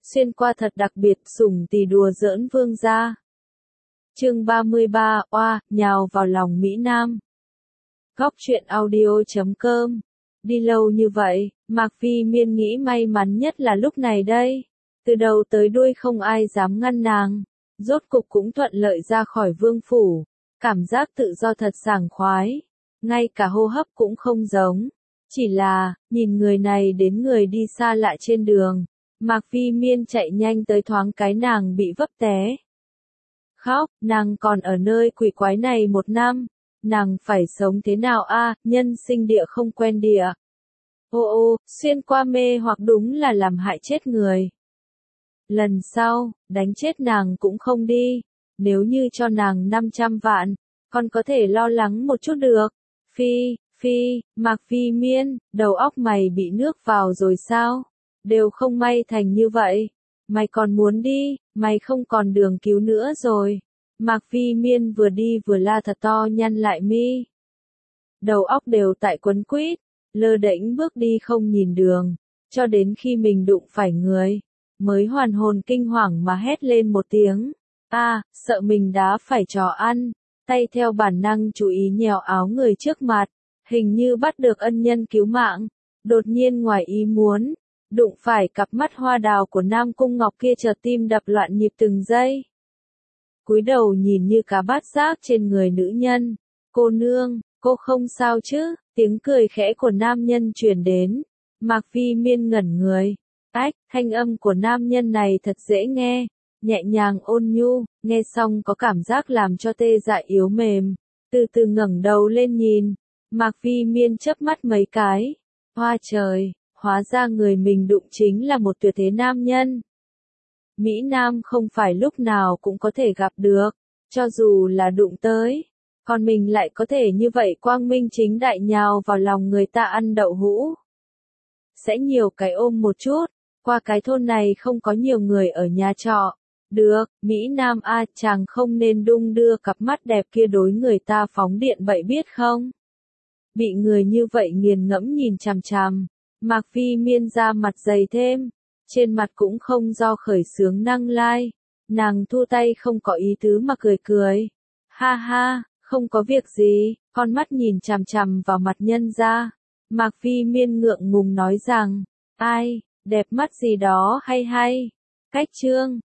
xuyên qua thật đặc biệt, sủng tì đùa giỡn vương gia. Chương 33, oa, nhào vào lòng Mỹ Nam. Góc truyện audio.com. Đi lâu như vậy, Mạc Vi Miên nghĩ may mắn nhất là lúc này đây. Từ đầu tới đuôi không ai dám ngăn nàng. Rốt cục cũng thuận lợi ra khỏi vương phủ. Cảm giác tự do thật sảng khoái. Ngay cả hô hấp cũng không giống. Chỉ là, nhìn người này đến người đi xa lạ trên đường. Mạc Vi Miên chạy nhanh tới thoáng cái nàng bị vấp té. Khóc, nàng còn ở nơi quỷ quái này 1 năm. Nàng phải sống thế nào a, nhân sinh địa không quen địa. Ô, xuyên qua mê hoặc đúng là làm hại chết người. Lần sau, đánh chết nàng cũng không đi. Nếu như cho nàng 500 vạn, còn có thể lo lắng một chút được. Mạc Vi Miên, đầu óc mày bị nước vào rồi sao? Đều không may thành như vậy. Mày còn muốn đi, mày không còn đường cứu nữa rồi. Mạc Vi Miên vừa đi vừa la thật to, nhăn lại mi. Đầu óc đều tại quấn quýt, lơ đễnh bước đi không nhìn đường, cho đến khi mình đụng phải người, mới hoàn hồn kinh hoàng mà hét lên một tiếng. Sợ mình đá phải trò ăn, tay theo bản năng chú ý nhéo áo người trước mặt, hình như bắt được ân nhân cứu mạng. Đột nhiên ngoài ý muốn, đụng phải cặp mắt hoa đào của Nam Cung Ngọc kia, chợt tim đập loạn nhịp từng giây. Cúi đầu nhìn như cá bát giác trên người nữ nhân. Cô nương, cô không sao chứ? Tiếng cười khẽ của nam nhân truyền đến. Mạc Vi Miên ngẩn người. Thanh âm của nam nhân này thật dễ nghe, nhẹ nhàng ôn nhu, nghe xong có cảm giác làm cho tê dại yếu mềm. Từ từ ngẩng đầu lên nhìn, Mạc Vi Miên chớp mắt mấy cái. Hoa trời, hóa ra người mình đụng chính là một tuyệt thế nam nhân. Mỹ Nam không phải lúc nào cũng có thể gặp được, cho dù là đụng tới, còn mình lại có thể như vậy quang minh chính đại nhào vào lòng người ta ăn đậu hũ. Sẽ nhiều cái ôm một chút, qua cái thôn này không có nhiều người ở nhà trọ. Được, Mỹ Nam chàng không nên đung đưa cặp mắt đẹp kia đối người ta phóng điện vậy biết không? Bị người như vậy nghiền ngẫm nhìn chằm chằm, Mạc Vi Miên ra mặt dày thêm. Trên mặt cũng không do khởi sướng năng lai. Nàng thu tay không có ý tứ mà cười cười. Ha, không có việc gì, con mắt nhìn chằm chằm vào mặt nhân ra. Mạc Vi Miên ngượng ngùng nói rằng, ai, đẹp mắt gì đó hay. Cách chương.